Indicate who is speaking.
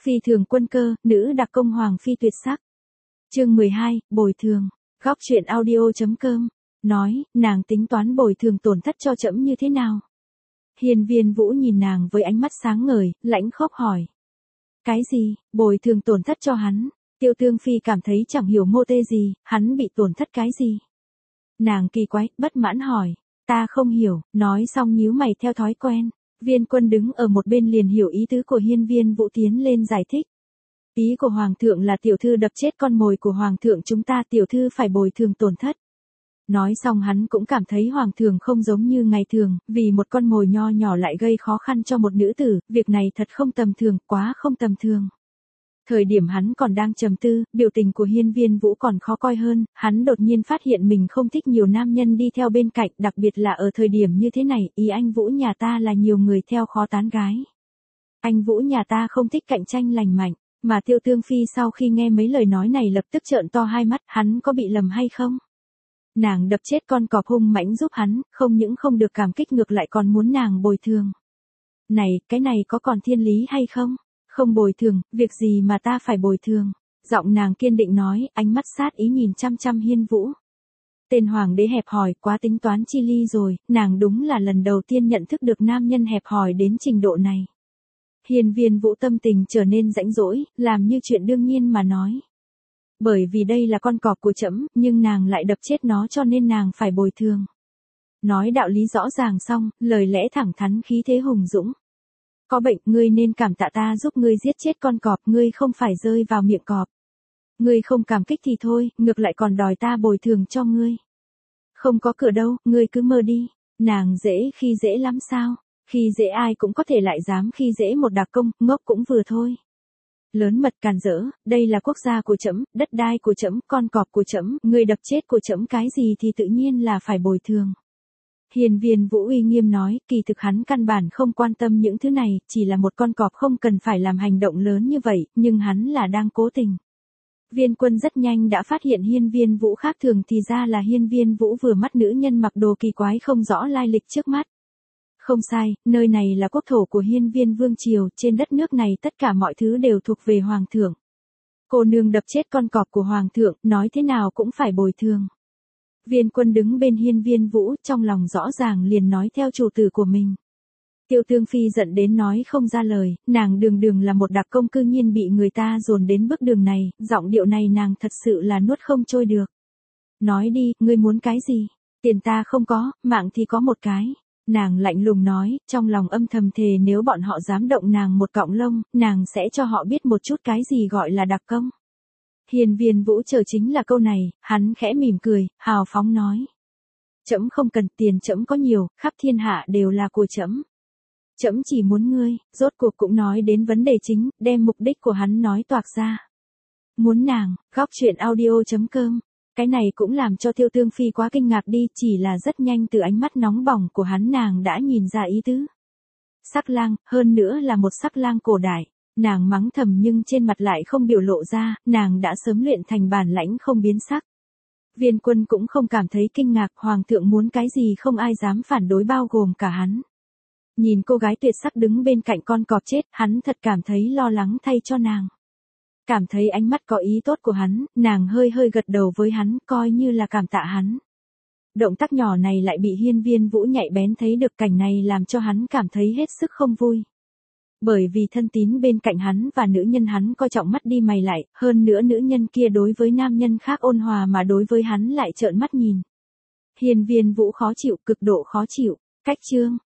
Speaker 1: Phi thường quân cơ, nữ đặc công hoàng phi tuyệt sắc. Chương 12, bồi thường. Góc truyện audio.com nói, nàng tính toán bồi thường tổn thất cho trẫm như thế nào? Hiên Viên Vũ nhìn nàng với ánh mắt sáng ngời, lãnh khốc hỏi. Cái gì, bồi thường tổn thất cho hắn? Tiêu Tương Phi cảm thấy chẳng hiểu mô tê gì, hắn bị tổn thất cái gì? Nàng kỳ quái, bất mãn hỏi. Ta không hiểu, nói xong nhíu mày theo thói quen. Viên Quân đứng ở một bên liền hiểu ý tứ của Hiên Viên Vũ tiến lên giải thích. Ý của Hoàng thượng là tiểu thư đập chết con mồi của Hoàng thượng chúng ta, tiểu thư phải bồi thường tổn thất. Nói xong hắn cũng cảm thấy Hoàng thượng không giống như ngày thường, vì một con mồi nho nhỏ lại gây khó khăn cho một nữ tử, việc này thật không tầm thường, quá không tầm thường. Thời điểm hắn còn đang trầm tư, biểu tình của Hiên Viên Vũ còn khó coi hơn, hắn đột nhiên phát hiện mình không thích nhiều nam nhân đi theo bên cạnh, đặc biệt là ở thời điểm như thế này, ý anh Vũ nhà ta là nhiều người theo khó tán gái. Anh Vũ nhà ta không thích cạnh tranh lành mạnh, mà Tiêu Tương Phi sau khi nghe mấy lời nói này lập tức trợn to hai mắt, hắn có bị lầm hay không? Nàng đập chết con cọp hung mãnh giúp hắn, không những không được cảm kích ngược lại còn muốn nàng bồi thường. Này, cái này có còn thiên lý hay không? Không bồi thường, việc gì mà ta phải bồi thường? Giọng nàng kiên định nói, ánh mắt sát ý nhìn chăm chăm Hiên Vũ. Tên hoàng đế hẹp hòi quá tính toán chi ly rồi, nàng đúng là lần đầu tiên nhận thức được nam nhân hẹp hòi đến trình độ này. Hiên Viên Vũ tâm tình trở nên rãnh rỗi, làm như chuyện đương nhiên mà nói. Bởi vì đây là con cọp của trẫm, nhưng nàng lại đập chết nó cho nên nàng phải bồi thường. Nói đạo lý rõ ràng xong, lời lẽ thẳng thắn khí thế hùng dũng. Có bệnh, ngươi nên cảm tạ ta giúp ngươi giết chết con cọp, ngươi không phải rơi vào miệng cọp. Ngươi không cảm kích thì thôi, ngược lại còn đòi ta bồi thường cho ngươi. Không có cửa đâu, ngươi cứ mơ đi, nàng dễ khi dễ lắm sao, khi dễ ai cũng có thể lại dám khi dễ một đặc công, ngốc cũng vừa thôi. Lớn mật càn rỡ, đây là quốc gia của trẫm, đất đai của trẫm, con cọp của trẫm, ngươi đập chết của trẫm cái gì thì tự nhiên là phải bồi thường. Hiên Viên Vũ uy nghiêm nói, kỳ thực hắn căn bản không quan tâm những thứ này, chỉ là một con cọp không cần phải làm hành động lớn như vậy, nhưng hắn là đang cố tình. Viên Quân rất nhanh đã phát hiện Hiên Viên Vũ khác thường thì ra là Hiên Viên Vũ vừa mắt nữ nhân mặc đồ kỳ quái không rõ lai lịch trước mắt. Không sai, nơi này là quốc thổ của Hiên Viên Vương Triều, trên đất nước này tất cả mọi thứ đều thuộc về Hoàng thượng. Cô nương đập chết con cọp của Hoàng thượng, nói thế nào cũng phải bồi thường. Viên Quân đứng bên Hiên Viên Vũ, trong lòng rõ ràng liền nói theo chủ tử của mình. Tiêu Tương Phi giận đến nói không ra lời, nàng đường là một đặc công cư nhiên bị người ta dồn đến bước đường này, giọng điệu này nàng thật sự là nuốt không trôi được. Nói đi, ngươi muốn cái gì? Tiền ta không có, mạng thì có một cái. Nàng lạnh lùng nói, trong lòng âm thầm thề nếu bọn họ dám động nàng một cọng lông, nàng sẽ cho họ biết một chút cái gì gọi là đặc công. Hiên Viên Vũ chờ chính là câu này, hắn khẽ mỉm cười, hào phóng nói. Trẫm không cần tiền, trẫm có nhiều, khắp thiên hạ đều là của trẫm. Trẫm chỉ muốn ngươi, rốt cuộc cũng nói đến vấn đề chính, đem mục đích của hắn nói toạc ra. Muốn nàng, góc truyện audio.com. Cái này cũng làm cho Tiêu Tương Phi quá kinh ngạc đi, chỉ là rất nhanh từ ánh mắt nóng bỏng của hắn nàng đã nhìn ra ý tứ. Sắc lang, hơn nữa là một sắc lang cổ đại. Nàng mắng thầm nhưng trên mặt lại không biểu lộ ra, nàng đã sớm luyện thành bản lãnh không biến sắc. Viên Quân cũng không cảm thấy kinh ngạc, Hoàng thượng muốn cái gì không ai dám phản đối bao gồm cả hắn. Nhìn cô gái tuyệt sắc đứng bên cạnh con cọp chết, hắn thật cảm thấy lo lắng thay cho nàng. Cảm thấy ánh mắt có ý tốt của hắn, nàng hơi gật đầu với hắn, coi như là cảm tạ hắn. Động tác nhỏ này lại bị Hiên Viên Vũ nhạy bén thấy được, cảnh này làm cho hắn cảm thấy hết sức không vui. Bởi vì thân tín bên cạnh hắn và nữ nhân hắn coi trọng mắt đi mày lại, hơn nữa nữ nhân kia đối với nam nhân khác ôn hòa mà đối với hắn lại trợn mắt nhìn. Hiên Viên Vũ khó chịu, cực độ khó chịu. Cách chương